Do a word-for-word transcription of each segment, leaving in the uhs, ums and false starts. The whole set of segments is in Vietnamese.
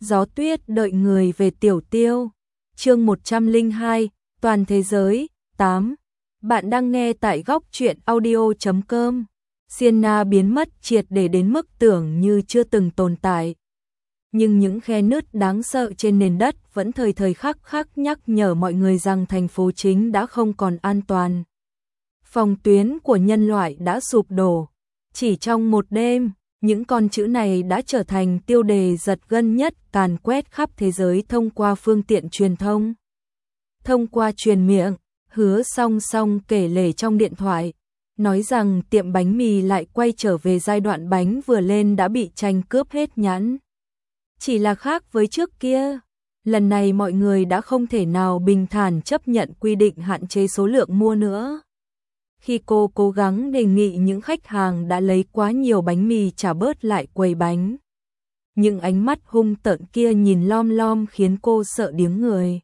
Gió tuyết đợi người về Tiểu Tiêu. Chương một trăm lẻ hai, toàn thế giới. tám. Bạn đang nghe tại góc truyện audio chấm com. Sienna biến mất triệt để đến mức tưởng như chưa từng tồn tại. Nhưng những khe nứt đáng sợ trên nền đất vẫn thời thời khắc khắc nhắc nhở mọi người rằng thành phố chính đã không còn an toàn. Phòng tuyến của nhân loại đã sụp đổ. Chỉ trong một đêm, những con chữ này đã trở thành tiêu đề giật gân nhất càn quét khắp thế giới thông qua phương tiện truyền thông. Thông qua truyền miệng, Hứa Song Song kể lể trong điện thoại, nói rằng tiệm bánh mì lại quay trở về giai đoạn bánh vừa lên đã bị tranh cướp hết nhãn. Chỉ là khác với trước kia, lần này mọi người đã không thể nào bình thản chấp nhận quy định hạn chế số lượng mua nữa. Khi cô cố gắng đề nghị những khách hàng đã lấy quá nhiều bánh mì trả bớt lại quầy bánh, những ánh mắt hung tợn kia nhìn lom lom khiến cô sợ điếng người.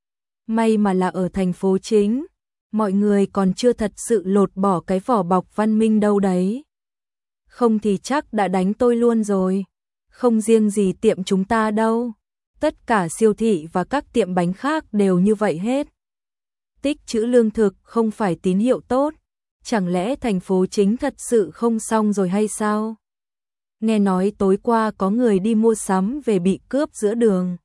May mà là ở thành phố chính, mọi người còn chưa thật sự lột bỏ cái vỏ bọc văn minh đâu đấy. Không thì chắc đã đánh tôi luôn rồi. Không riêng gì tiệm chúng ta đâu, tất cả siêu thị và các tiệm bánh khác đều như vậy hết. Tích trữ lương thực không phải tín hiệu tốt, chẳng lẽ thành phố chính thật sự không xong rồi hay sao? Nghe nói tối qua có người đi mua sắm về bị cướp giữa đường.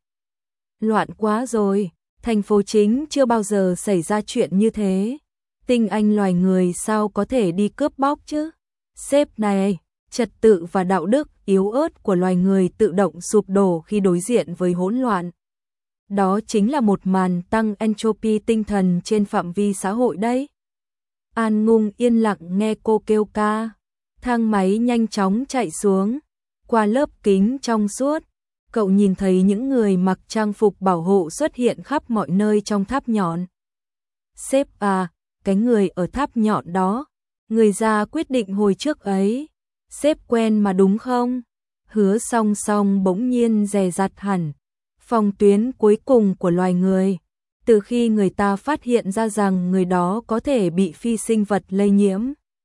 Loạn quá rồi, thành phố chính chưa bao giờ xảy ra chuyện như thế. Tinh anh loài người sao có thể đi cướp bóc chứ? Sếp này, trật tự và đạo đức yếu ớt của loài người tự động sụp đổ khi đối diện với hỗn loạn. Đó chính là một màn tăng entropy tinh thần trên phạm vi xã hội đấy. An Ngung yên lặng nghe cô kêu ca. Thang máy nhanh chóng chạy xuống. Qua lớp kính trong suốt, cậu nhìn thấy những người mặc trang phục bảo hộ xuất hiện khắp mọi nơi trong tháp nhọn. Sếp à, cái người ở tháp nhọn đó, người ra quyết định hồi trước ấy. Sếp quen mà đúng không? Hứa Song Song bỗng nhiên dè dặt hẳn. Phòng tuyến cuối cùng của loài người. Từ khi người ta phát hiện ra rằng người đó có thể bị phi sinh vật lây nhiễm,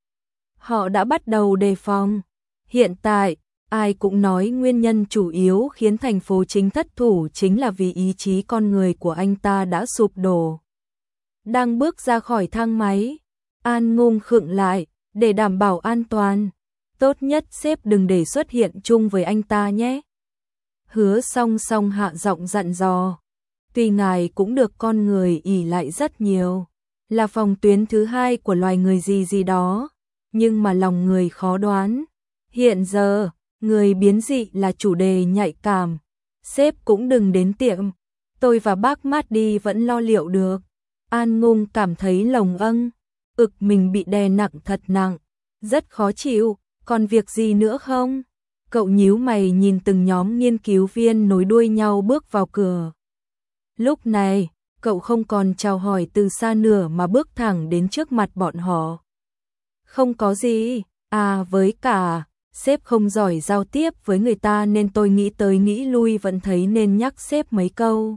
họ đã bắt đầu đề phòng. Hiện tại, ai cũng nói nguyên nhân chủ yếu khiến thành phố chính thất thủ chính là vì ý chí con người của anh ta đã sụp đổ. Đang bước ra khỏi thang máy, An Ngung khựng lại, để đảm bảo an toàn. Tốt nhất sếp đừng để xuất hiện chung với anh ta nhé. Hứa Song Song hạ giọng dặn dò. Tuy ngài cũng được con người ỷ lại rất nhiều, là phòng tuyến thứ hai của loài người gì gì đó, nhưng mà lòng người khó đoán. Hiện giờ, người biến dị là chủ đề nhạy cảm. Sếp cũng đừng đến tiệm, tôi và bác Marty vẫn lo liệu được. An Ngung cảm thấy lồng âng, ực mình bị đè nặng thật nặng, rất khó chịu. Còn việc gì nữa không? Cậu nhíu mày nhìn từng nhóm nghiên cứu viên nối đuôi nhau bước vào cửa. Lúc này, cậu không còn chào hỏi từ xa nữa mà bước thẳng đến trước mặt bọn họ. Không có gì, à với cả, sếp không giỏi giao tiếp với người ta nên tôi nghĩ tới nghĩ lui vẫn thấy nên nhắc sếp mấy câu.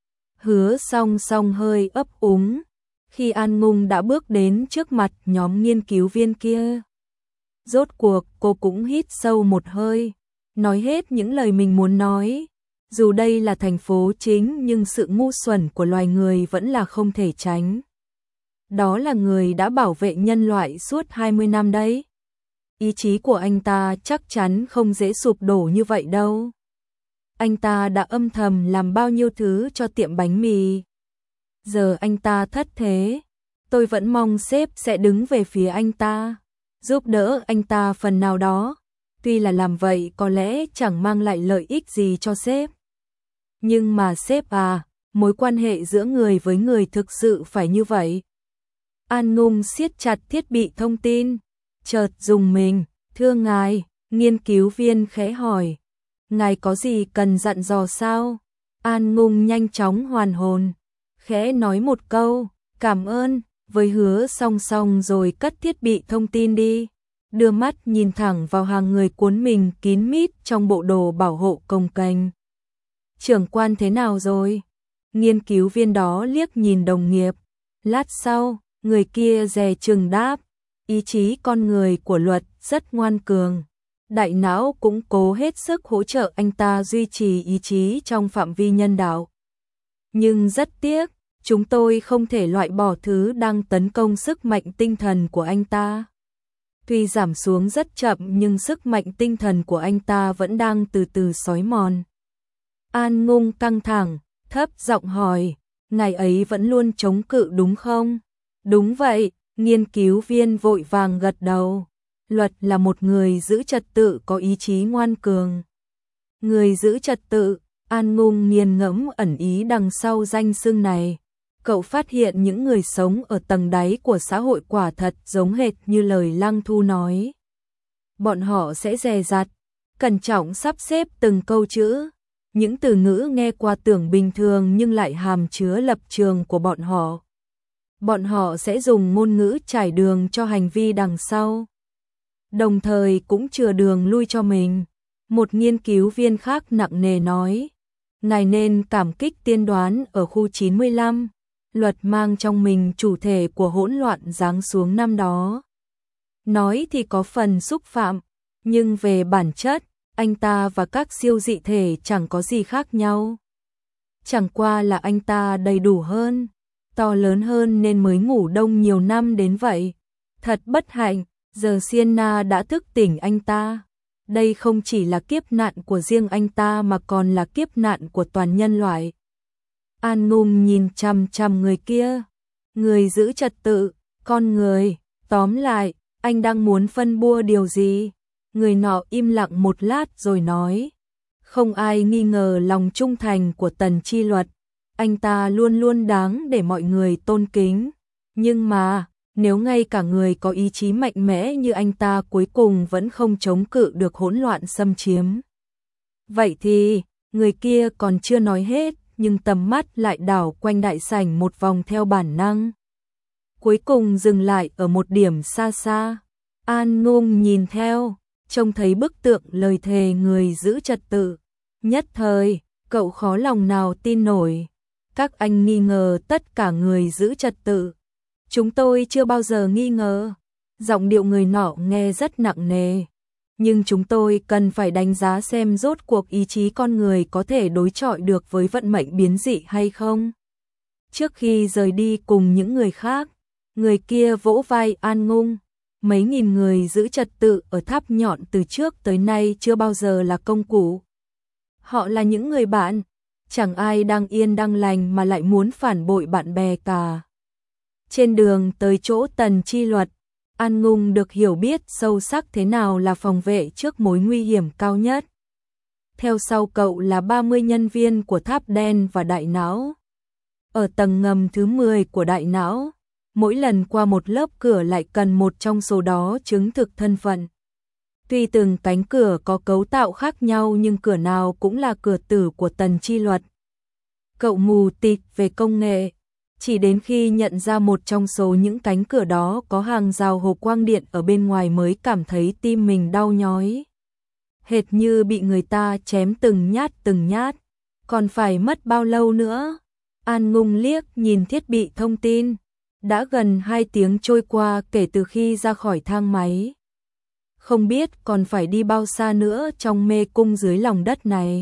Hứa Song Song hơi ấp úng, khi An Ngung đã bước đến trước mặt nhóm nghiên cứu viên kia. Rốt cuộc cô cũng hít sâu một hơi, nói hết những lời mình muốn nói. Dù đây là thành phố chính nhưng sự ngu xuẩn của loài người vẫn là không thể tránh. Đó là người đã bảo vệ nhân loại suốt hai mươi năm đấy. Ý chí của anh ta chắc chắn không dễ sụp đổ như vậy đâu. Anh ta đã âm thầm làm bao nhiêu thứ cho tiệm bánh mì. Giờ anh ta thất thế, tôi vẫn mong sếp sẽ đứng về phía anh ta, giúp đỡ anh ta phần nào đó. Tuy là làm vậy có lẽ chẳng mang lại lợi ích gì cho sếp. Nhưng mà sếp à, mối quan hệ giữa người với người thực sự phải như vậy. An Ngung siết chặt thiết bị thông tin, chợt dùng mình. Thưa ngài, nghiên cứu viên khẽ hỏi. Ngài có gì cần dặn dò sao? An Ngung nhanh chóng hoàn hồn, khẽ nói một câu, cảm ơn, với Hứa Song Song rồi cất thiết bị thông tin đi. Đưa mắt nhìn thẳng vào hàng người cuốn mình kín mít trong bộ đồ bảo hộ cồng kềnh. Trưởng quan thế nào rồi? Nghiên cứu viên đó liếc nhìn đồng nghiệp. Lát sau, người kia dè chừng đáp. Ý chí con người của luật rất ngoan cường. đại não cũng cố hết sức hỗ trợ anh ta duy trì ý chí trong phạm vi nhân đạo. Nhưng rất tiếc, chúng tôi không thể loại bỏ thứ đang tấn công sức mạnh tinh thần của anh ta. Tuy giảm xuống rất chậm nhưng sức mạnh tinh thần của anh ta vẫn đang từ từ xói mòn. An Ngung căng thẳng, thấp giọng hỏi, ngài ấy vẫn luôn chống cự đúng không? Đúng vậy, nghiên cứu viên vội vàng gật đầu. Luật là một người giữ trật tự có ý chí ngoan cường. Người giữ trật tự, An Ngung nghiền ngẫm ẩn ý đằng sau danh xưng này. Cậu phát hiện những người sống ở tầng đáy của xã hội quả thật giống hệt như lời Lăng Thu nói. Bọn họ sẽ dè dặt, cẩn trọng sắp xếp từng câu chữ. Những từ ngữ nghe qua tưởng bình thường nhưng lại hàm chứa lập trường của bọn họ. Bọn họ sẽ dùng ngôn ngữ trải đường cho hành vi đằng sau, đồng thời cũng chừa đường lui cho mình. Một nghiên cứu viên khác nặng nề nói, ngài nên cảm kích tiên đoán ở khu chín mươi lăm, Luật mang trong mình chủ thể của hỗn loạn giáng xuống năm đó. Nói thì có phần xúc phạm, nhưng về bản chất, anh ta và các siêu dị thể chẳng có gì khác nhau. Chẳng qua là anh ta đầy đủ hơn, to lớn hơn nên mới ngủ đông nhiều năm đến vậy. Thật bất hạnh, giờ Sienna đã thức tỉnh anh ta. Đây không chỉ là kiếp nạn của riêng anh ta mà còn là kiếp nạn của toàn nhân loại. An Ngung nhìn chằm chằm người kia. Người giữ trật tự, con người, tóm lại, anh đang muốn phân bua điều gì? Người nọ im lặng một lát rồi nói, không ai nghi ngờ lòng trung thành của Tần Chi Luật, anh ta luôn luôn đáng để mọi người tôn kính. Nhưng mà, nếu ngay cả người có ý chí mạnh mẽ như anh ta cuối cùng vẫn không chống cự được hỗn loạn xâm chiếm, vậy thì, người kia còn chưa nói hết, nhưng tầm mắt lại đảo quanh đại sảnh một vòng theo bản năng. Cuối cùng dừng lại ở một điểm xa xa. An Ngung nhìn theo, trông thấy bức tượng lời thề người giữ trật tự. Nhất thời, cậu khó lòng nào tin nổi. Các anh nghi ngờ tất cả người giữ trật tự. Chúng tôi chưa bao giờ nghi ngờ. Giọng điệu người nọ nghe rất nặng nề. Nhưng chúng tôi cần phải đánh giá xem rốt cuộc ý chí con người có thể đối chọi được với vận mệnh biến dị hay không. Trước khi rời đi cùng những người khác, người kia vỗ vai An Ngung. Mấy nghìn người giữ trật tự ở tháp nhọn từ trước tới nay chưa bao giờ là công cụ. Họ là những người bạn, chẳng ai đang yên đang lành mà lại muốn phản bội bạn bè cả. Trên đường tới chỗ Tần Chi Luật, An Ngung được hiểu biết sâu sắc thế nào là phòng vệ trước mối nguy hiểm cao nhất. Theo sau cậu là ba mươi nhân viên của tháp đen và đại não. Ở tầng ngầm thứ mười của đại não, mỗi lần qua một lớp cửa lại cần một trong số đó chứng thực thân phận. Tuy từng cánh cửa có cấu tạo khác nhau nhưng cửa nào cũng là cửa tử của Tần Chi Luật. Cậu mù tịt về công nghệ, chỉ đến khi nhận ra một trong số những cánh cửa đó có hàng rào hồ quang điện ở bên ngoài mới cảm thấy tim mình đau nhói. Hệt như bị người ta chém từng nhát từng nhát. Còn phải mất bao lâu nữa? An Ngung liếc nhìn thiết bị thông tin. Đã gần hai tiếng trôi qua kể từ khi ra khỏi thang máy. Không biết còn phải đi bao xa nữa trong mê cung dưới lòng đất này.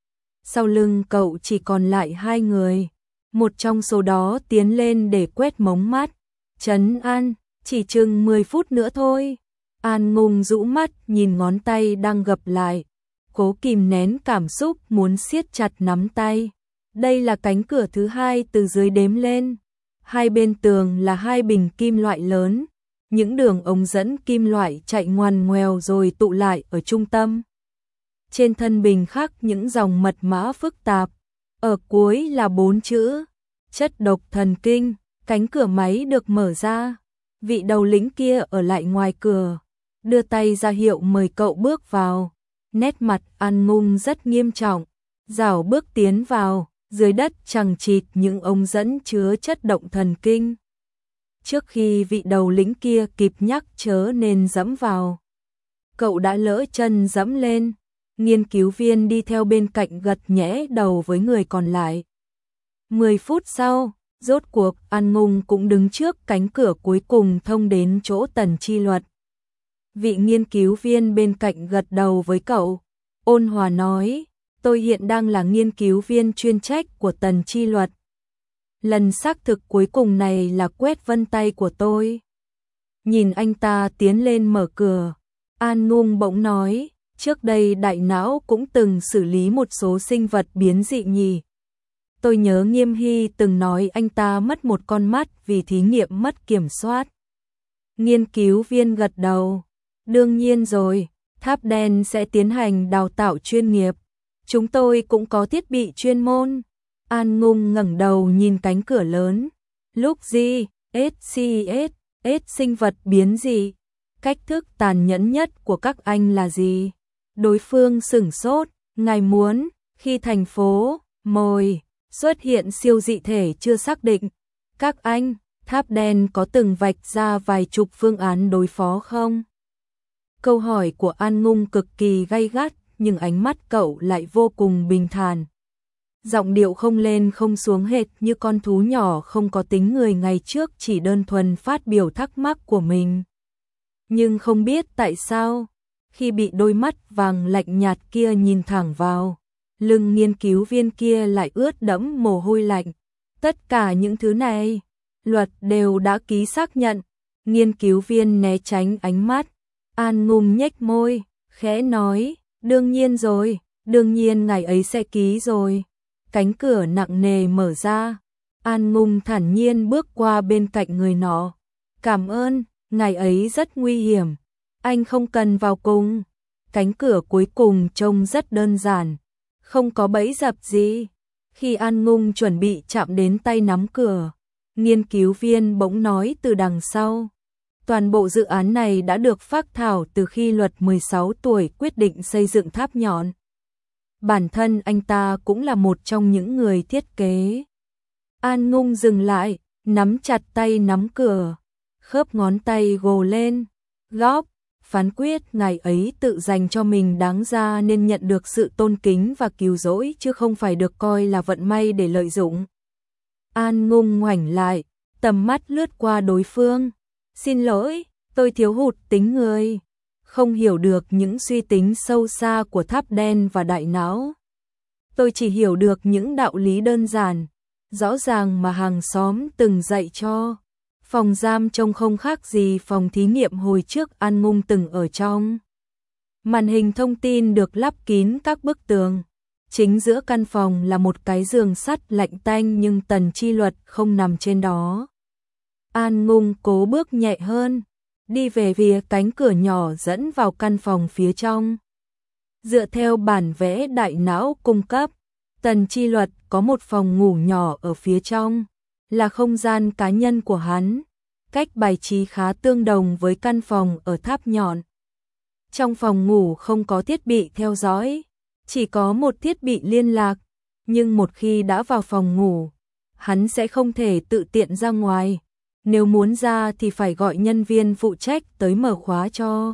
Sau lưng cậu chỉ còn lại hai người. Một trong số đó tiến lên để quét mống mắt. Trấn an, chỉ chừng mười phút nữa thôi. An Ngung rũ mắt nhìn ngón tay đang gập lại. Cố kìm nén cảm xúc muốn siết chặt nắm tay. Đây là cánh cửa thứ hai từ dưới đếm lên. Hai bên tường là hai bình kim loại lớn. Những đường ống dẫn kim loại chạy ngoằn ngoèo rồi tụ lại ở trung tâm. Trên thân bình khắc những dòng mật mã phức tạp. Ở cuối là bốn chữ. Chất độc thần kinh. Cánh cửa máy được mở ra. Vị đầu lĩnh kia ở lại ngoài cửa. Đưa tay ra hiệu mời cậu bước vào. Nét mặt An Ngung rất nghiêm trọng. Rảo bước tiến vào. Dưới đất chằng chịt những ống dẫn chứa chất động thần kinh. Trước khi vị đầu lĩnh kia kịp nhắc chớ nên dẫm vào, cậu đã lỡ chân dẫm lên. Nghiên cứu viên đi theo bên cạnh gật nhẽ đầu với người còn lại. Mười phút sau, rốt cuộc An Ngung cũng đứng trước cánh cửa cuối cùng thông đến chỗ Tần Chi Luật. Vị nghiên cứu viên bên cạnh gật đầu với cậu, ôn hòa nói, tôi hiện đang là nghiên cứu viên chuyên trách của Tần Chi Luật. Lần xác thực cuối cùng này là quét vân tay của tôi. Nhìn anh ta tiến lên mở cửa, An Ngung bỗng nói, trước đây đại não cũng từng xử lý một số sinh vật biến dị nhỉ. Tôi nhớ Nghiêm Hy từng nói anh ta mất một con mắt vì thí nghiệm mất kiểm soát. Nghiên cứu viên gật đầu, đương nhiên rồi, Tháp Đen sẽ tiến hành đào tạo chuyên nghiệp. Chúng tôi cũng có thiết bị chuyên môn. An Ngung ngẩng đầu nhìn cánh cửa lớn. Lúc gì, ét xê ét, ét sinh vật biến dị. Cách thức tàn nhẫn nhất của các anh là gì? Đối phương sửng sốt, ngài muốn, khi thành phố, mồi, xuất hiện siêu dị thể chưa xác định. Các anh, Tháp Đen có từng vạch ra vài chục phương án đối phó không? Câu hỏi của An Ngung cực kỳ gay gắt, nhưng ánh mắt cậu lại vô cùng bình thản. Giọng điệu không lên không xuống hệt như con thú nhỏ không có tính người ngày trước chỉ đơn thuần phát biểu thắc mắc của mình. Nhưng không biết tại sao, khi bị đôi mắt vàng lạnh nhạt kia nhìn thẳng vào, lưng nghiên cứu viên kia lại ướt đẫm mồ hôi lạnh. Tất cả những thứ này, luật đều đã ký xác nhận. Nghiên cứu viên né tránh ánh mắt. An Ngung nhếch môi, khẽ nói, đương nhiên rồi, đương nhiên ngài ấy sẽ ký rồi. Cánh cửa nặng nề mở ra. An Ngung thản nhiên bước qua bên cạnh người nọ. Cảm ơn, ngài ấy rất nguy hiểm. Anh không cần vào cùng. Cánh cửa cuối cùng trông rất đơn giản, không có bẫy dập gì. Khi An Ngung chuẩn bị chạm đến tay nắm cửa, nghiên cứu viên bỗng nói từ đằng sau. Toàn bộ dự án này đã được phác thảo từ khi Luật mười sáu tuổi quyết định xây dựng tháp nhọn. Bản thân anh ta cũng là một trong những người thiết kế. An Ngung dừng lại, nắm chặt tay nắm cửa, khớp ngón tay gồ lên. Góp, phán quyết ngài ấy tự dành cho mình đáng ra nên nhận được sự tôn kính và cứu rỗi chứ không phải được coi là vận may để lợi dụng. An Ngung ngoảnh lại, tầm mắt lướt qua đối phương. Xin lỗi, tôi thiếu hụt tính người, không hiểu được những suy tính sâu xa của Tháp Đen và đại não. Tôi chỉ hiểu được những đạo lý đơn giản, rõ ràng mà hàng xóm từng dạy cho. Phòng giam trông không khác gì phòng thí nghiệm hồi trước An Ngung từng ở trong. Màn hình thông tin được lắp kín các bức tường. Chính giữa căn phòng là một cái giường sắt lạnh tanh nhưng Tần Chi Luật không nằm trên đó. An Ngung cố bước nhẹ hơn, đi về phía cánh cửa nhỏ dẫn vào căn phòng phía trong. Dựa theo bản vẽ đại não cung cấp, Tần Chi Luật có một phòng ngủ nhỏ ở phía trong, là không gian cá nhân của hắn, cách bài trí khá tương đồng với căn phòng ở tháp nhọn. Trong phòng ngủ không có thiết bị theo dõi, chỉ có một thiết bị liên lạc, nhưng một khi đã vào phòng ngủ, hắn sẽ không thể tự tiện ra ngoài. Nếu muốn ra thì phải gọi nhân viên phụ trách tới mở khóa cho.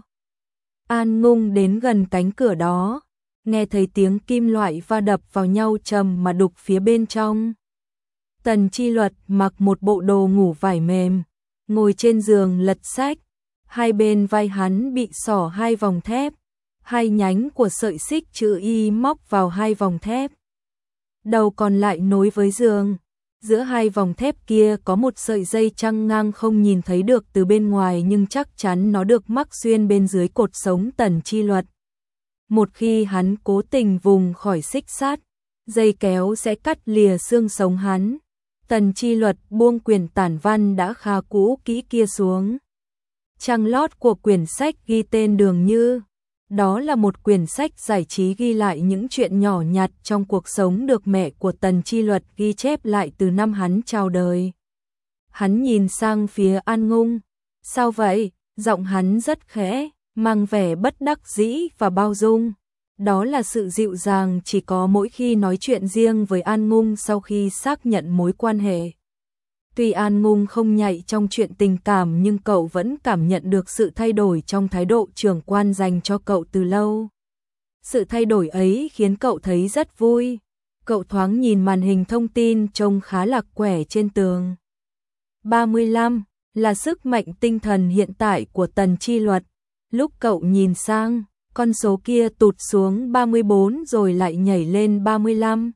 An Ngung đến gần cánh cửa đó, nghe thấy tiếng kim loại va đập vào nhau trầm mà đục phía bên trong. Tần Chi Luật mặc một bộ đồ ngủ vải mềm, ngồi trên giường lật sách, hai bên vai hắn bị xỏ hai vòng thép, hai nhánh của sợi xích chữ Y móc vào hai vòng thép. Đầu còn lại nối với giường. Giữa hai vòng thép kia có một sợi dây trăng ngang không nhìn thấy được từ bên ngoài nhưng chắc chắn nó được mắc xuyên bên dưới cột sống Tần Chi Luật. Một khi hắn cố tình vùng khỏi xích sắt, dây kéo sẽ cắt lìa xương sống hắn. Tần Chi Luật buông quyển tản văn đã khá cũ kỹ kia xuống. Trang lót của quyển sách ghi tên Đường Như. Đó là một quyển sách giải trí ghi lại những chuyện nhỏ nhặt trong cuộc sống được mẹ của Tần Chi Luật ghi chép lại từ năm hắn chào đời. Hắn nhìn sang phía An Ngung. Sao vậy? Giọng hắn rất khẽ, mang vẻ bất đắc dĩ và bao dung. Đó là sự dịu dàng chỉ có mỗi khi nói chuyện riêng với An Ngung sau khi xác nhận mối quan hệ. Tuy An Ngung không nhạy trong chuyện tình cảm nhưng cậu vẫn cảm nhận được sự thay đổi trong thái độ trưởng quan dành cho cậu từ lâu. Sự thay đổi ấy khiến cậu thấy rất vui. Cậu thoáng nhìn màn hình thông tin trông khá lạc quẻ trên tường. ba mươi lăm là sức mạnh tinh thần hiện tại của Tần Chi Luật. Lúc cậu nhìn sang, con số kia tụt xuống ba mươi bốn rồi lại nhảy lên ba mươi lăm.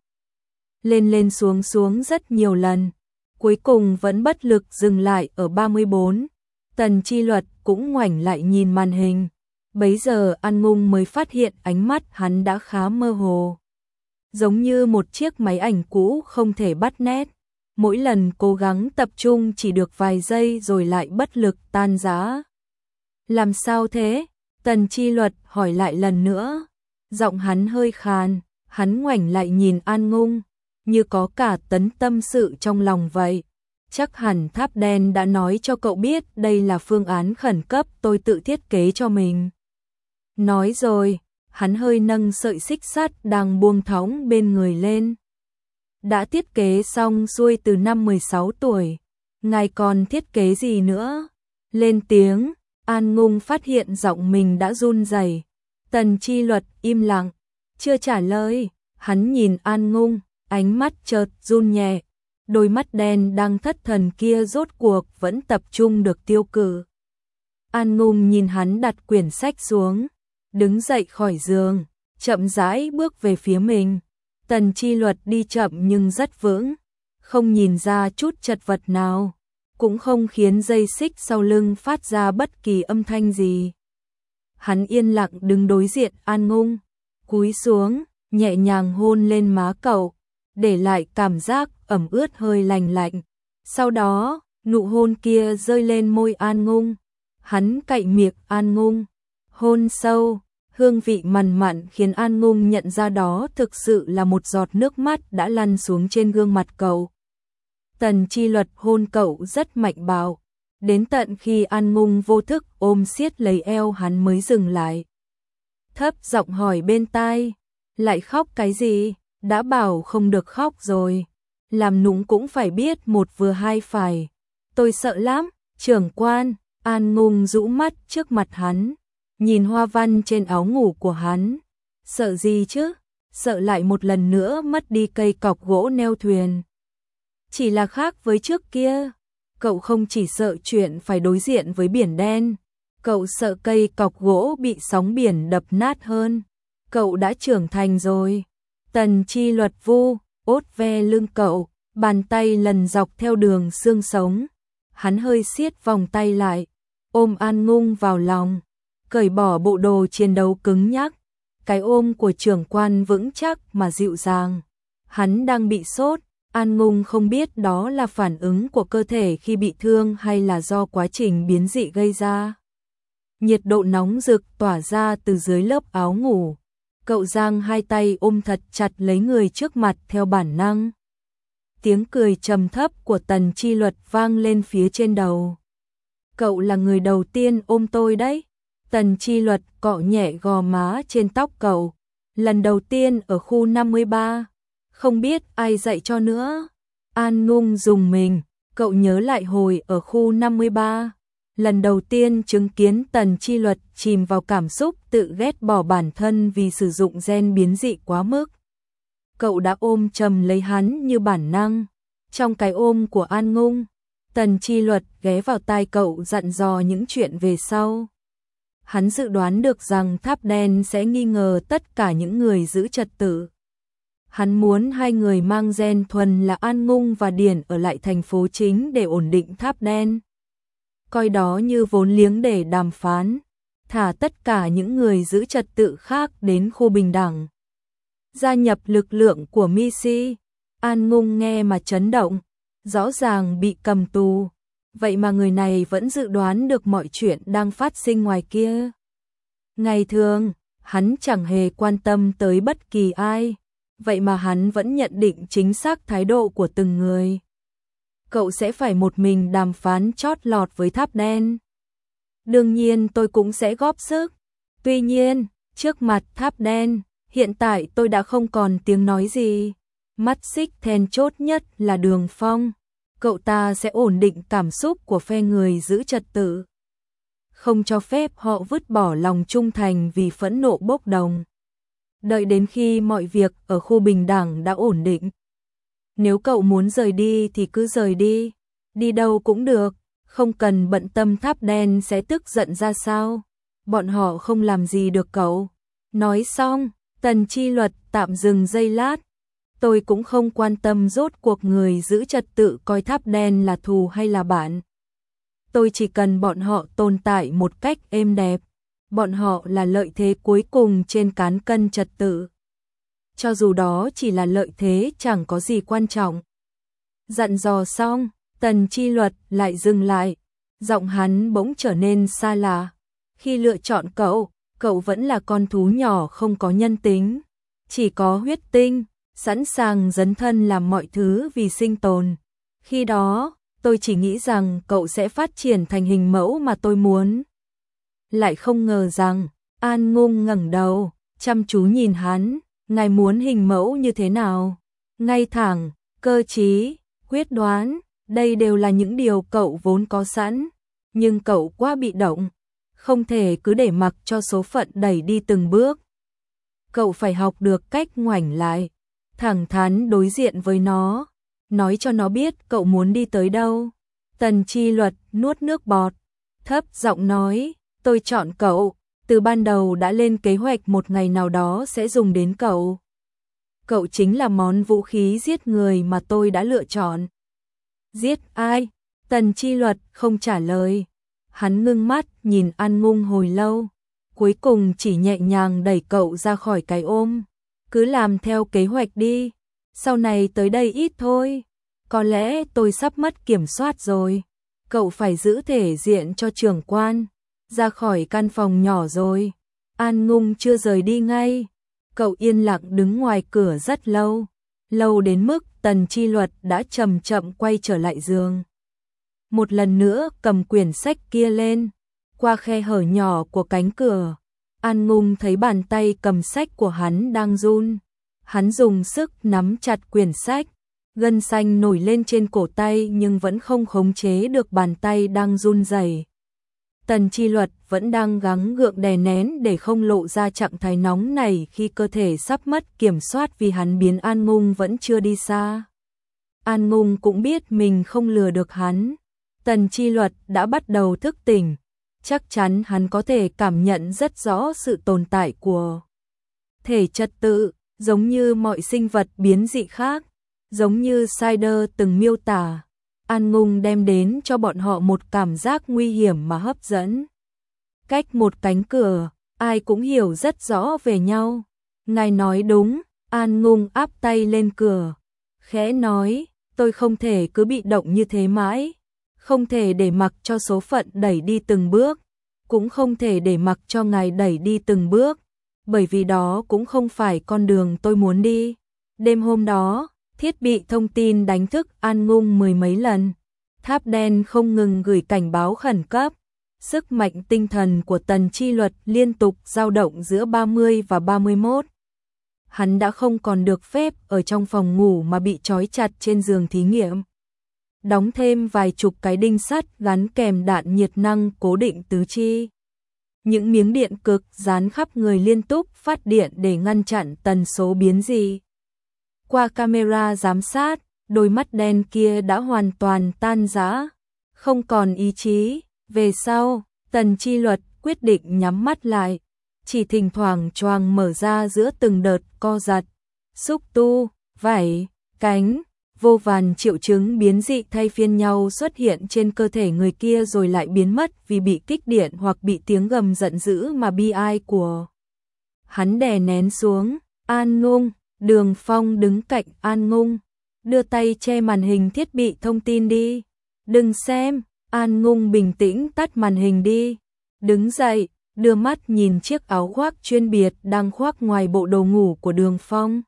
Lên lên xuống xuống rất nhiều lần, cuối cùng vẫn bất lực dừng lại ở ba mươi bốn. Tần Chi Luật cũng ngoảnh lại nhìn màn hình. Bấy giờ An Ngung mới phát hiện ánh mắt hắn đã khá mơ hồ. Giống như một chiếc máy ảnh cũ không thể bắt nét. Mỗi lần cố gắng tập trung chỉ được vài giây rồi lại bất lực tan rã. Làm sao thế? Tần Chi Luật hỏi lại lần nữa. Giọng hắn hơi khàn, hắn ngoảnh lại nhìn An Ngung, như có cả tấn tâm sự trong lòng vậy. Chắc hẳn Tháp Đen đã nói cho cậu biết đây là phương án khẩn cấp tôi tự thiết kế cho mình. Nói rồi, hắn hơi nâng sợi xích sắt đang buông thõng bên người lên. Đã thiết kế xong xuôi từ năm mười sáu tuổi, ngài còn thiết kế gì nữa? Lên tiếng, An Ngung phát hiện giọng mình đã run rẩy. Tần Chi Luật im lặng, chưa trả lời, hắn nhìn An Ngung, ánh mắt chợt run nhẹ. Đôi mắt đen đang thất thần kia rốt cuộc vẫn tập trung được tiêu cự. An Ngung nhìn hắn đặt quyển sách xuống, đứng dậy khỏi giường, chậm rãi bước về phía mình. Tần Chi Luật đi chậm nhưng rất vững, không nhìn ra chút chật vật nào, cũng không khiến dây xích sau lưng phát ra bất kỳ âm thanh gì. Hắn yên lặng đứng đối diện An Ngung, cúi xuống, nhẹ nhàng hôn lên má cậu, để lại cảm giác ẩm ướt hơi lành lạnh. Sau đó, nụ hôn kia rơi lên môi An Ngung. Hắn cạy miệng An Ngung, hôn sâu, hương vị mặn mặn khiến An Ngung nhận ra đó thực sự là một giọt nước mắt đã lăn xuống trên gương mặt cậu. Tần Chi Luật hôn cậu rất mạnh bạo, đến tận khi An Ngung vô thức ôm siết lấy eo hắn mới dừng lại. Thấp giọng hỏi bên tai, lại khóc cái gì? Đã bảo không được khóc rồi. Làm nũng cũng phải biết một vừa hai phải. Tôi sợ lắm, trưởng quan. An Ngung rũ mắt trước mặt hắn, nhìn hoa văn trên áo ngủ của hắn. Sợ gì chứ? Sợ lại một lần nữa mất đi cây cọc gỗ neo thuyền. Chỉ là khác với trước kia, cậu không chỉ sợ chuyện phải đối diện với biển đen, cậu sợ cây cọc gỗ bị sóng biển đập nát hơn. Cậu đã trưởng thành rồi. Tần Chi Luật vu, ốt ve lưng cậu, bàn tay lần dọc theo đường xương sống. Hắn hơi siết vòng tay lại, ôm An Ngung vào lòng, cởi bỏ bộ đồ chiến đấu cứng nhắc. Cái ôm của trưởng quan vững chắc mà dịu dàng. Hắn đang bị sốt, An Ngung không biết đó là phản ứng của cơ thể khi bị thương hay là do quá trình biến dị gây ra. Nhiệt độ nóng rực tỏa ra từ dưới lớp áo ngủ. Cậu giang hai tay ôm thật chặt lấy người trước mặt theo bản năng. Tiếng cười trầm thấp của Tần Chi Luật vang lên phía trên đầu. Cậu là người đầu tiên ôm tôi đấy. Tần Chi Luật cọ nhẹ gò má trên tóc cậu. Lần đầu tiên ở khu năm mươi ba. Không biết ai dạy cho nữa. An Ngung dùng mình. Cậu nhớ lại hồi ở khu năm mươi ba. Lần đầu tiên chứng kiến Tần Chi Luật chìm vào cảm xúc tự ghét bỏ bản thân vì sử dụng gen biến dị quá mức. Cậu đã ôm chầm lấy hắn như bản năng. Trong cái ôm của An Ngung, Tần Chi Luật ghé vào tai cậu dặn dò những chuyện về sau. Hắn dự đoán được rằng Tháp Đen sẽ nghi ngờ tất cả những người giữ trật tự. Hắn muốn hai người mang gen thuần là An Ngung và Điển ở lại thành phố chính để ổn định Tháp Đen. Coi đó như vốn liếng để đàm phán, thả tất cả những người giữ trật tự khác đến khu bình đẳng. Gia nhập lực lượng của Missy, An Ngung nghe mà chấn động, rõ ràng bị cầm tù, vậy mà người này vẫn dự đoán được mọi chuyện đang phát sinh ngoài kia. Ngày thường, hắn chẳng hề quan tâm tới bất kỳ ai, vậy mà hắn vẫn nhận định chính xác thái độ của từng người. Cậu sẽ phải một mình đàm phán chót lọt với Tháp Đen. Đương nhiên tôi cũng sẽ góp sức. Tuy nhiên, trước mặt Tháp Đen, hiện tại tôi đã không còn tiếng nói gì. Mắt xích then chốt nhất là Đường Phong. Cậu ta sẽ ổn định cảm xúc của phe người giữ trật tự. Không cho phép họ vứt bỏ lòng trung thành vì phẫn nộ bốc đồng. Đợi đến khi mọi việc ở khu bình đẳng đã ổn định. Nếu cậu muốn rời đi thì cứ rời đi. Đi đâu cũng được, không cần bận tâm Tháp Đen sẽ tức giận ra sao. bọn họ không làm gì được cậu. Nói xong, Tần Chi Luật tạm dừng giây lát. Tôi cũng không quan tâm rốt cuộc người giữ trật tự coi tháp đen là thù hay là bạn. Tôi chỉ cần bọn họ tồn tại một cách êm đẹp. Bọn họ là lợi thế cuối cùng trên cán cân trật tự. Cho dù đó chỉ là lợi thế chẳng có gì quan trọng. Dặn dò xong, Tần Chi Luật lại dừng lại. Giọng hắn bỗng trở nên xa lạ. Khi lựa chọn cậu, cậu vẫn là con thú nhỏ không có nhân tính. Chỉ có huyết tinh, sẵn sàng dấn thân làm mọi thứ vì sinh tồn. Khi đó, tôi chỉ nghĩ rằng cậu sẽ phát triển thành hình mẫu mà tôi muốn. Lại không ngờ rằng, An Ngung ngẩng đầu, chăm chú nhìn hắn, ngài muốn hình mẫu như thế nào? Ngay thẳng, cơ trí, quyết đoán, đây đều là những điều cậu vốn có sẵn, nhưng cậu quá bị động, không thể cứ để mặc cho số phận đẩy đi từng bước. Cậu phải học được cách ngoảnh lại, thẳng thắn đối diện với nó, nói cho nó biết cậu muốn đi tới đâu. Tần Chi Luật nuốt nước bọt, thấp giọng nói, tôi chọn cậu, từ ban đầu đã lên kế hoạch một ngày nào đó sẽ dùng đến cậu. Cậu chính là món vũ khí giết người mà tôi đã lựa chọn. Giết ai? Tần Chi Luật không trả lời. Hắn ngưng mắt nhìn An Ngung hồi lâu, cuối cùng chỉ nhẹ nhàng đẩy cậu ra khỏi cái ôm. Cứ làm theo kế hoạch đi, sau này tới đây ít thôi. Có lẽ tôi sắp mất kiểm soát rồi. Cậu phải giữ thể diện cho trưởng quan. Ra khỏi căn phòng nhỏ rồi. An Ngung chưa rời đi ngay. Cậu yên lặng đứng ngoài cửa rất lâu. Lâu đến mức Tần Chi Luật đã chậm chậm quay trở lại giường. Một lần nữa cầm quyển sách kia lên. Qua khe hở nhỏ của cánh cửa, An Ngung thấy bàn tay cầm sách của hắn đang run. Hắn dùng sức nắm chặt quyển sách. Gân xanh nổi lên trên cổ tay nhưng vẫn không khống chế được bàn tay đang run rẩy. Tần Chi Luật vẫn đang gắng gượng đè nén để không lộ ra trạng thái nóng này khi cơ thể sắp mất kiểm soát vì hắn biến An Ngung vẫn chưa đi xa. An Ngung cũng biết mình không lừa được hắn. Tần Chi Luật đã bắt đầu thức tỉnh. Chắc chắn hắn có thể cảm nhận rất rõ sự tồn tại của thể trật tự, giống như mọi sinh vật biến dị khác, giống như Cider từng miêu tả. An Ngung đem đến cho bọn họ một cảm giác nguy hiểm mà hấp dẫn. Cách một cánh cửa, ai cũng hiểu rất rõ về nhau. Ngài nói đúng, An Ngung áp tay lên cửa, khẽ nói, tôi không thể cứ bị động như thế mãi, không thể để mặc cho số phận đẩy đi từng bước, cũng không thể để mặc cho ngài đẩy đi từng bước, bởi vì đó cũng không phải con đường tôi muốn đi. Đêm hôm đó, thiết bị thông tin đánh thức An Ngung mười mấy lần. Tháp đen không ngừng gửi cảnh báo khẩn cấp. Sức mạnh tinh thần của Tần Chi Luật liên tục dao động giữa ba mươi và ba mươi mốt. Hắn đã không còn được phép ở trong phòng ngủ mà bị trói chặt trên giường thí nghiệm. Đóng thêm vài chục cái đinh sắt gắn kèm đạn nhiệt năng cố định tứ chi. Những miếng điện cực dán khắp người liên tục phát điện để ngăn chặn tần số biến dị. Qua camera giám sát, đôi mắt đen kia đã hoàn toàn tan rã, không còn ý chí. Về sau, Tần Chi Luật quyết định nhắm mắt lại, chỉ thỉnh thoảng choàng mở ra giữa từng đợt co giật, xúc tu, vảy, cánh, vô vàn triệu chứng biến dị thay phiên nhau xuất hiện trên cơ thể người kia rồi lại biến mất vì bị kích điện hoặc bị tiếng gầm giận dữ mà bi ai của hắn đè nén xuống. An Ngung, Đường Phong đứng cạnh An Ngung, đưa tay che màn hình thiết bị thông tin đi. Đừng xem. An Ngung bình tĩnh tắt màn hình đi. Đứng dậy, đưa mắt nhìn chiếc áo khoác chuyên biệt đang khoác ngoài bộ đồ ngủ của Đường Phong.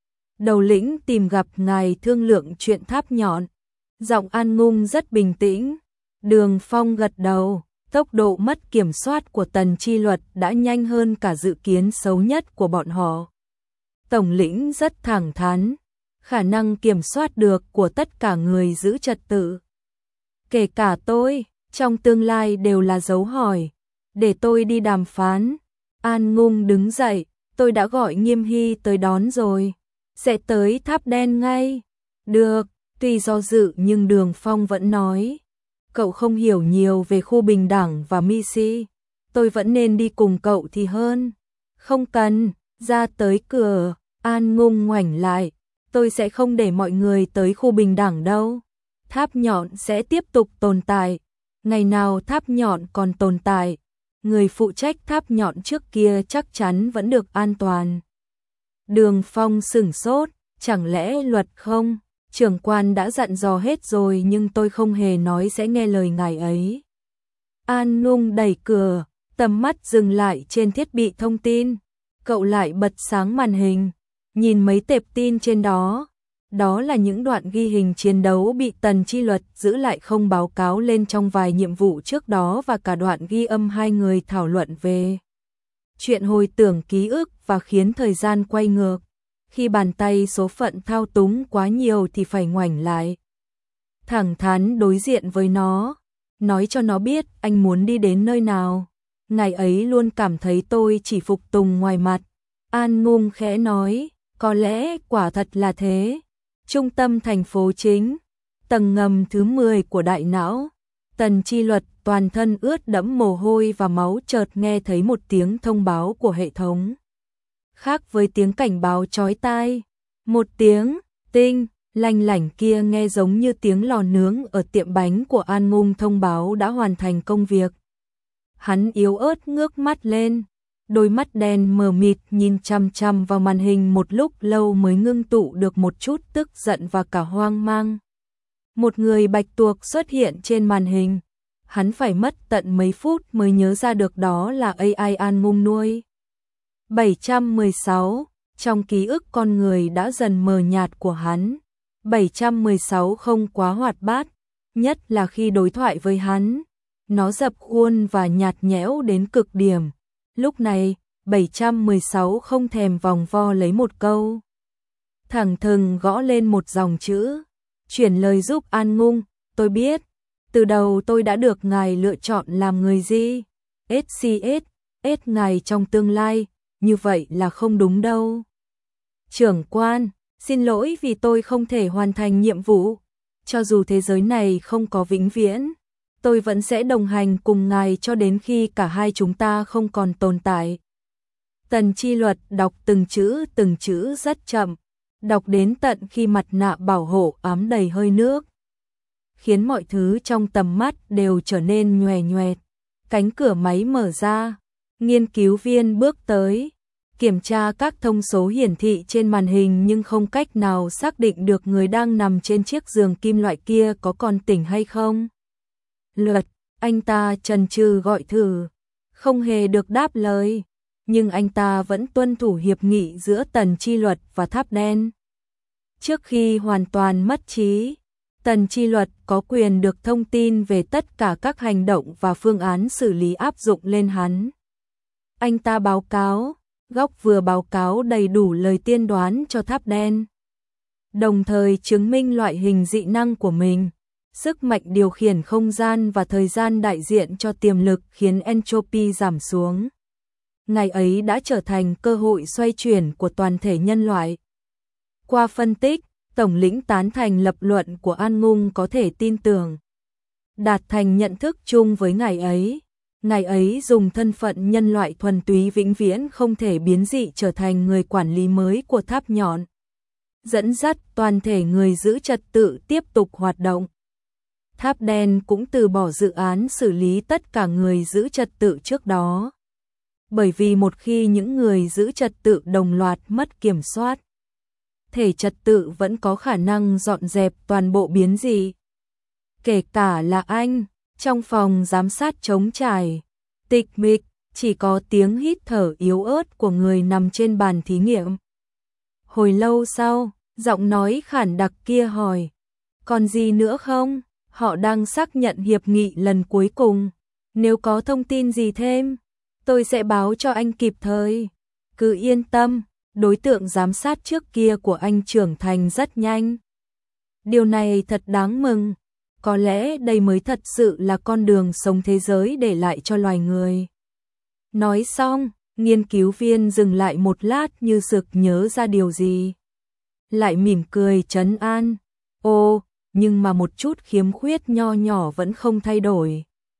Đầu lĩnh tìm gặp ngài thương lượng chuyện tháp nhọn. Giọng An Ngung rất bình tĩnh. Đường Phong gật đầu. Tốc độ mất kiểm soát của Tần Chi Luật đã nhanh hơn cả dự kiến xấu nhất của bọn họ. Tổng lĩnh rất thẳng thắn. Khả năng kiểm soát được của tất cả người giữ trật tự, kể cả tôi, trong tương lai đều là dấu hỏi. Để tôi đi đàm phán. An Ngung đứng dậy, tôi đã gọi Nghiêm Hy tới đón rồi. Sẽ tới tháp đen ngay. Được, tuy do dự nhưng Đường Phong vẫn nói. Cậu không hiểu nhiều về khu bình đẳng và Missy. tôi vẫn nên đi cùng cậu thì hơn. Không cần, ra tới cửa, An Ngung ngoảnh lại, tôi sẽ không để mọi người tới khu bình đẳng đâu. Tháp nhọn sẽ tiếp tục tồn tại. Ngày nào tháp nhọn còn tồn tại, người phụ trách tháp nhọn trước kia chắc chắn vẫn được an toàn. Đường Phong sửng sốt, chẳng lẽ luật không? Trưởng quan đã dặn dò hết rồi nhưng tôi không hề nói sẽ nghe lời ngài ấy. An Ngung đẩy cửa, tầm mắt dừng lại trên thiết bị thông tin. Cậu lại bật sáng màn hình, nhìn mấy tệp tin trên đó. Đó là những đoạn ghi hình chiến đấu bị Tần Chi Luật giữ lại không báo cáo lên trong vài nhiệm vụ trước đó và cả đoạn ghi âm hai người thảo luận về chuyện hồi tưởng ký ức và khiến thời gian quay ngược. Khi bàn tay số phận thao túng quá nhiều thì phải ngoảnh lại. Thẳng thắn đối diện với nó, nói cho nó biết anh muốn đi đến nơi nào. Ngày ấy luôn cảm thấy tôi chỉ phục tùng ngoài mặt. An Ngung khẽ nói, có lẽ quả thật là thế. Trung tâm thành phố chính, tầng ngầm thứ mười của đại não. Tần Chi Luật toàn thân ướt đẫm mồ hôi và máu chợt nghe thấy một tiếng thông báo của hệ thống. Khác với tiếng cảnh báo chói tai, một tiếng tinh lanh lảnh kia nghe giống như tiếng lò nướng ở tiệm bánh của An Ngung thông báo đã hoàn thành công việc. Hắn yếu ớt ngước mắt lên, đôi mắt đen mờ mịt nhìn chằm chằm vào màn hình một lúc lâu mới ngưng tụ được một chút tức giận và cả hoang mang. Một người bạch tuộc xuất hiện trên màn hình, hắn phải mất tận mấy phút mới nhớ ra được đó là a i An Ngung nuôi. bảy trăm mười sáu, trong ký ức con người đã dần mờ nhạt của hắn, bảy trăm mười sáu không quá hoạt bát, nhất là khi đối thoại với hắn. Nó dập khuôn và nhạt nhẽo đến cực điểm. Lúc này, bảy trăm mười sáu không thèm vòng vo lấy một câu. Thẳng thừng gõ lên một dòng chữ. Chuyển lời giúp An Ngung, tôi biết. Từ đầu tôi đã được ngài lựa chọn làm người gì. ét xê ét, ét ngài trong tương lai, như vậy là không đúng đâu. Trưởng quan, xin lỗi vì tôi không thể hoàn thành nhiệm vụ. Cho dù thế giới này không có vĩnh viễn, tôi vẫn sẽ đồng hành cùng ngài cho đến khi cả hai chúng ta không còn tồn tại. Tần Chi Luật đọc từng chữ từng chữ rất chậm, đọc đến tận khi mặt nạ bảo hộ ám đầy hơi nước, khiến mọi thứ trong tầm mắt đều trở nên nhòe nhòe. Cánh cửa máy mở ra, nghiên cứu viên bước tới, kiểm tra các thông số hiển thị trên màn hình nhưng không cách nào xác định được người đang nằm trên chiếc giường kim loại kia có còn tỉnh hay không. Luật, anh ta chần chừ gọi thử, không hề được đáp lời, nhưng anh ta vẫn tuân thủ hiệp nghị giữa Tần Chi Luật và Tháp Đen. Trước khi hoàn toàn mất trí, Tần Chi Luật có quyền được thông tin về tất cả các hành động và phương án xử lý áp dụng lên hắn. Anh ta báo cáo, góc vừa báo cáo đầy đủ lời tiên đoán cho Tháp Đen, đồng thời chứng minh loại hình dị năng của mình. Sức mạnh điều khiển không gian và thời gian đại diện cho tiềm lực khiến entropy giảm xuống. Ngày ấy đã trở thành cơ hội xoay chuyển của toàn thể nhân loại. Qua phân tích, Tổng lĩnh tán thành lập luận của An Ngung có thể tin tưởng. Đạt thành nhận thức chung với ngày ấy. Ngày ấy dùng thân phận nhân loại thuần túy vĩnh viễn không thể biến dị trở thành người quản lý mới của tháp nhọn. Dẫn dắt toàn thể người giữ trật tự tiếp tục hoạt động. Tháp Đen cũng từ bỏ dự án xử lý tất cả người giữ trật tự trước đó. Bởi vì một khi những người giữ trật tự đồng loạt mất kiểm soát, thể trật tự vẫn có khả năng dọn dẹp toàn bộ biến dị. Kể cả là anh, trong phòng giám sát trống trải, tịch mịch, chỉ có tiếng hít thở yếu ớt của người nằm trên bàn thí nghiệm. Hồi lâu sau, giọng nói khản đặc kia hỏi, còn gì nữa không? Họ đang xác nhận hiệp nghị lần cuối cùng. Nếu có thông tin gì thêm, tôi sẽ báo cho anh kịp thời. Cứ yên tâm, đối tượng giám sát trước kia của anh trưởng thành rất nhanh. Điều này thật đáng mừng. Có lẽ đây mới thật sự là con đường sống thế giới để lại cho loài người. Nói xong, nghiên cứu viên dừng lại một lát như sực nhớ ra điều gì. Lại mỉm cười trấn an. Ô, nhưng mà một chút khiếm khuyết nho nhỏ vẫn không thay đổi.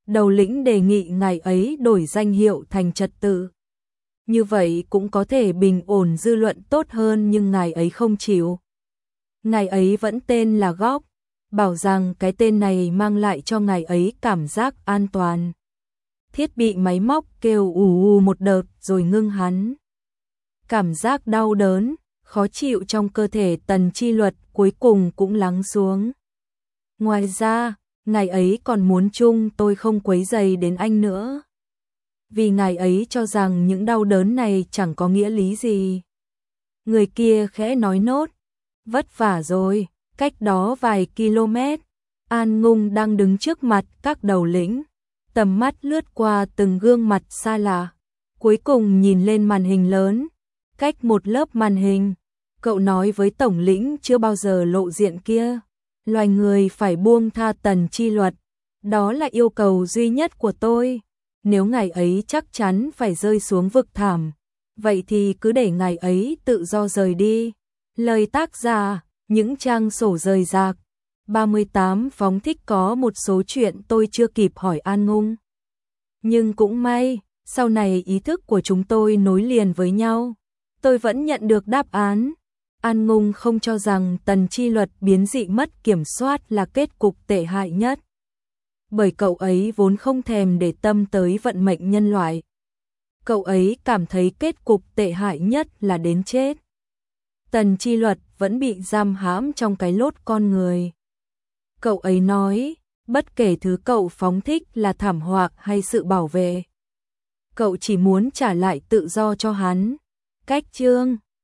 đầu lĩnh đề nghị ngài ấy đổi danh hiệu thành trật tự. Như vậy cũng có thể bình ổn dư luận tốt hơn, nhưng ngài ấy không chịu. Ngài ấy vẫn tên là Góc, bảo rằng cái tên này mang lại cho ngài ấy cảm giác an toàn. Thiết bị máy móc kêu ù ù một đợt rồi ngưng hắn. Cảm giác đau đớn, khó chịu trong cơ thể Tần Chi Luật cuối cùng cũng lắng xuống. Ngoài ra, ngài ấy còn muốn chung tôi không quấy rầy đến anh nữa. Vì ngài ấy cho rằng những đau đớn này chẳng có nghĩa lý gì. Người kia khẽ nói nốt, vất vả rồi, cách đó vài km, An Ngung đang đứng trước mặt các đầu lĩnh, tầm mắt lướt qua từng gương mặt xa lạ, cuối cùng nhìn lên màn hình lớn, cách một lớp màn hình, cậu nói với tổng lĩnh chưa bao giờ lộ diện kia, loài người phải buông tha Tần Chi Luật, đó là yêu cầu duy nhất của tôi. Nếu ngài ấy chắc chắn phải rơi xuống vực thẳm, vậy thì cứ để ngài ấy tự do rời đi. Lời tác giả, những trang sổ rời rạc. ba mươi tám phóng thích có một số chuyện tôi chưa kịp hỏi An Ngung. Nhưng cũng may, sau này ý thức của chúng tôi nối liền với nhau. Tôi vẫn nhận được đáp án. An Ngung không cho rằng Tần Chi Luật biến dị mất kiểm soát là kết cục tệ hại nhất. Bởi cậu ấy vốn không thèm để tâm tới vận mệnh nhân loại. Cậu ấy cảm thấy kết cục tệ hại nhất là đến chết. Tần Chi Luật vẫn bị giam hãm trong cái lốt con người. Cậu ấy nói, bất kể thứ cậu phóng thích là thảm họa hay sự bảo vệ, cậu chỉ muốn trả lại tự do cho hắn. Cách chương